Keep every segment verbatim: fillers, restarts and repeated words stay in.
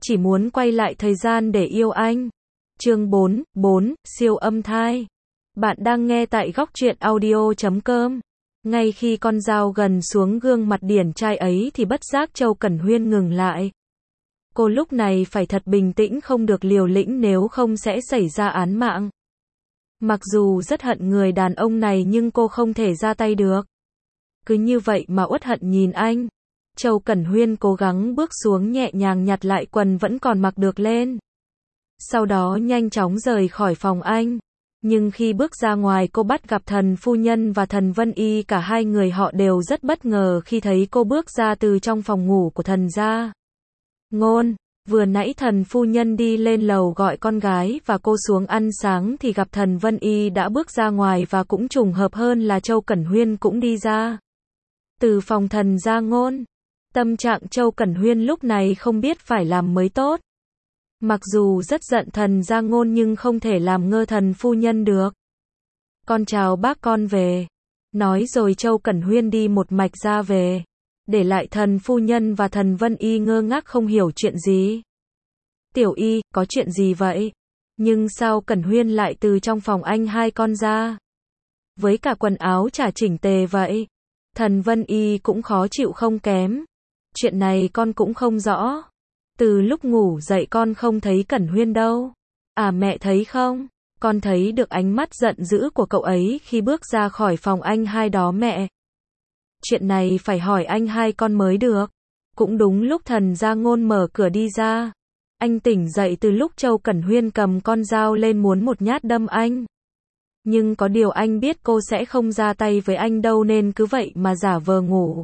chỉ muốn quay lại thời gian để yêu anh. Chương bốn, bốn, siêu âm thai. Bạn đang nghe tại góc truyện audio chấm com. Ngay khi con dao gần xuống gương mặt điển trai ấy thì bất giác Châu Cẩn Huyên ngừng lại. Cô lúc này phải thật bình tĩnh, không được liều lĩnh, nếu không sẽ xảy ra án mạng. Mặc dù rất hận người đàn ông này nhưng cô không thể ra tay được. Cứ như vậy mà uất hận nhìn anh. Châu Cẩn Huyên cố gắng bước xuống, nhẹ nhàng nhặt lại quần vẫn còn mặc được lên. Sau đó nhanh chóng rời khỏi phòng anh. Nhưng khi bước ra ngoài cô bắt gặp Thần Phu Nhân và Thần Vân Y, cả hai người họ đều rất bất ngờ khi thấy cô bước ra từ trong phòng ngủ của Thần gia. Ngôn, vừa nãy Thần Phu Nhân đi lên lầu gọi con gái và cô xuống ăn sáng thì gặp Thần Vân Y đã bước ra ngoài, và cũng trùng hợp hơn là Châu Cẩn Huyên cũng đi ra từ phòng Thần gia. Ngôn, tâm trạng Châu Cẩn Huyên lúc này không biết phải làm mới tốt. Mặc dù rất giận Thần gia Ngôn nhưng không thể làm ngơ Thần Phu Nhân được. Con chào bác, con về. Nói rồi Châu Cẩn Huyên đi một mạch ra về, để lại Thần Phu Nhân và Thần Vân Y ngơ ngác không hiểu chuyện gì. Tiểu Y, có chuyện gì vậy? Nhưng sao Cẩn Huyên lại từ trong phòng anh hai con ra? Với cả quần áo chả chỉnh tề vậy. Thần Vân Y cũng khó chịu không kém. Chuyện này con cũng không rõ. Từ lúc ngủ dậy con không thấy Cẩn Huyên đâu. À mẹ thấy không? Con thấy được ánh mắt giận dữ của cậu ấy khi bước ra khỏi phòng anh hai đó mẹ. Chuyện này phải hỏi anh hai con mới được. Cũng đúng lúc Thần gia Ngôn mở cửa đi ra. Anh tỉnh dậy từ lúc Châu Cẩn Huyên cầm con dao lên muốn một nhát đâm anh. Nhưng có điều anh biết cô sẽ không ra tay với anh đâu nên cứ vậy mà giả vờ ngủ.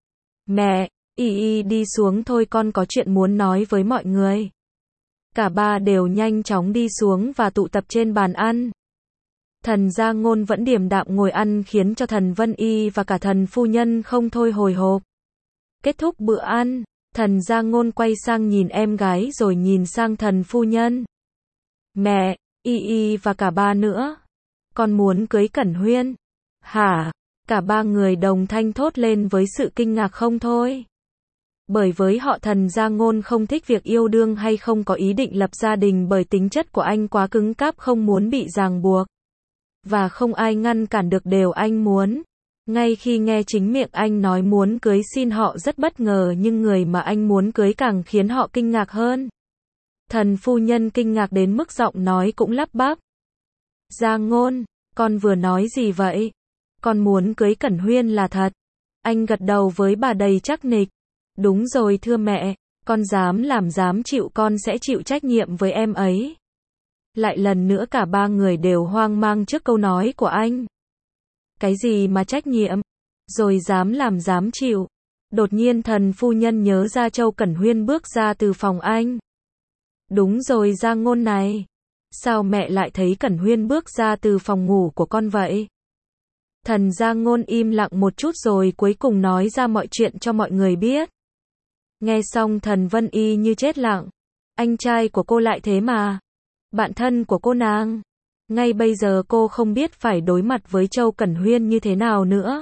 Mẹ, Y Y đi xuống thôi, con có chuyện muốn nói với mọi người. Cả ba đều nhanh chóng đi xuống và tụ tập trên bàn ăn. Thần gia Ngôn vẫn điềm đạm ngồi ăn khiến cho Thần Vân Y và cả Thần Phu Nhân không thôi hồi hộp. Kết thúc bữa ăn, Thần gia Ngôn quay sang nhìn em gái rồi nhìn sang Thần Phu Nhân. Mẹ, Y Y và cả ba nữa. Con muốn cưới Cẩn Huyên. Hả? Cả ba người đồng thanh thốt lên với sự kinh ngạc không thôi. Bởi với họ Thần gia Ngôn không thích việc yêu đương hay không có ý định lập gia đình, bởi tính chất của anh quá cứng cáp, không muốn bị ràng buộc. Và không ai ngăn cản được điều anh muốn. Ngay khi nghe chính miệng anh nói muốn cưới xin họ rất bất ngờ, nhưng người mà anh muốn cưới càng khiến họ kinh ngạc hơn. Thần Phu Nhân kinh ngạc đến mức giọng nói cũng lắp bắp. Gia Ngôn, con vừa nói gì vậy? Con muốn cưới Cẩn Huyên là thật. Anh gật đầu với bà đầy chắc nịch. Đúng rồi thưa mẹ, con dám làm dám chịu, con sẽ chịu trách nhiệm với em ấy. Lại lần nữa cả ba người đều hoang mang trước câu nói của anh. Cái gì mà trách nhiệm? Rồi dám làm dám chịu? Đột nhiên Thần Phu Nhân nhớ ra Châu Cẩn Huyên bước ra từ phòng anh. Đúng rồi Gia Ngôn này. Sao mẹ lại thấy Cẩn Huyên bước ra từ phòng ngủ của con vậy? Thần gia Ngôn im lặng một chút rồi cuối cùng nói ra mọi chuyện cho mọi người biết. Nghe xong Thần Vân Y như chết lặng. Anh trai của cô lại thế mà. Bạn thân của cô nàng. Ngay bây giờ cô không biết phải đối mặt với Châu Cẩn Huyên như thế nào nữa.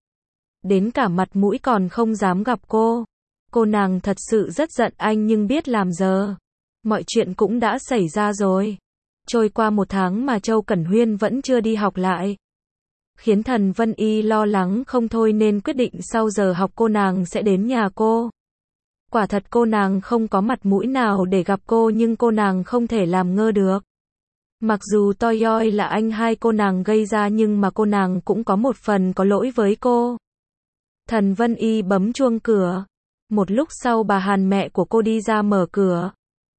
Đến cả mặt mũi còn không dám gặp cô. Cô nàng thật sự rất giận anh, nhưng biết làm giờ. Mọi chuyện cũng đã xảy ra rồi. Trôi qua một tháng mà Châu Cẩn Huyên vẫn chưa đi học lại. Khiến Thần Vân Y lo lắng không thôi nên quyết định sau giờ học cô nàng sẽ đến nhà cô. Quả thật cô nàng không có mặt mũi nào để gặp cô, nhưng cô nàng không thể làm ngơ được. Mặc dù Toyoi là anh hai cô nàng gây ra, nhưng mà cô nàng cũng có một phần có lỗi với cô. Thần Vân Y bấm chuông cửa. Một lúc sau bà Hàn mẹ của cô đi ra mở cửa.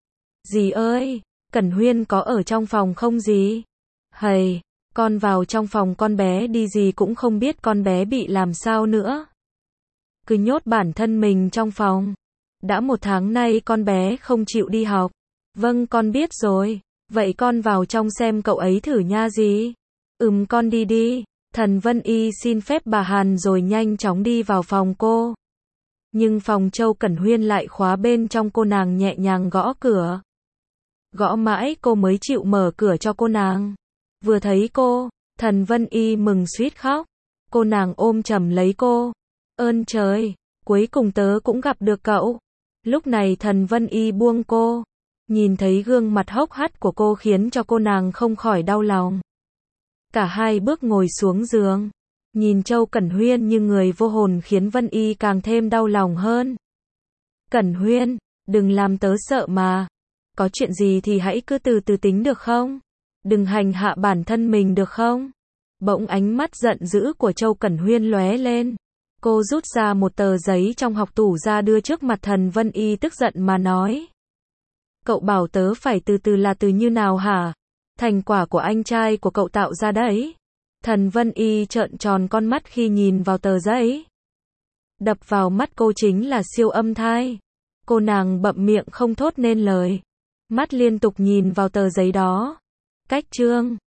Dì ơi, Cẩn Huyên có ở trong phòng không dì? Hầy, con vào trong phòng con bé đi, dì cũng không biết con bé bị làm sao nữa. Cứ nhốt bản thân mình trong phòng. Đã một tháng nay con bé không chịu đi học. Vâng con biết rồi. Vậy con vào trong xem cậu ấy thử nha dì. Ừm con đi đi. Thần Vân Y xin phép bà Hàn rồi nhanh chóng đi vào phòng cô. Nhưng phòng Châu Cẩn Huyên lại khóa bên trong, cô nàng nhẹ nhàng gõ cửa. Gõ mãi cô mới chịu mở cửa cho cô nàng. Vừa thấy cô, Thần Vân Y mừng suýt khóc. Cô nàng ôm chầm lấy cô. Ơn trời, cuối cùng tớ cũng gặp được cậu. Lúc này Thần Vân Y buông cô. Nhìn thấy gương mặt hốc hắt của cô khiến cho cô nàng không khỏi đau lòng. Cả hai bước ngồi xuống giường. Nhìn Châu Cẩn Huyên như người vô hồn khiến Vân Y càng thêm đau lòng hơn. Cẩn Huyên, đừng làm tớ sợ mà. Có chuyện gì thì hãy cứ từ từ tính được không? Đừng hành hạ bản thân mình được không? Bỗng ánh mắt giận dữ của Châu Cẩn Huyên lóe lên. Cô rút ra một tờ giấy trong học tủ ra đưa trước mặt Thần Vân Y tức giận mà nói. Cậu bảo tớ phải từ từ là từ như nào hả? Thành quả của anh trai của cậu tạo ra đấy. Thần Vân Y trợn tròn con mắt khi nhìn vào tờ giấy. Đập vào mắt cô chính là siêu âm thai. Cô nàng bậm miệng không thốt nên lời. Mắt liên tục nhìn vào tờ giấy đó. Cách chương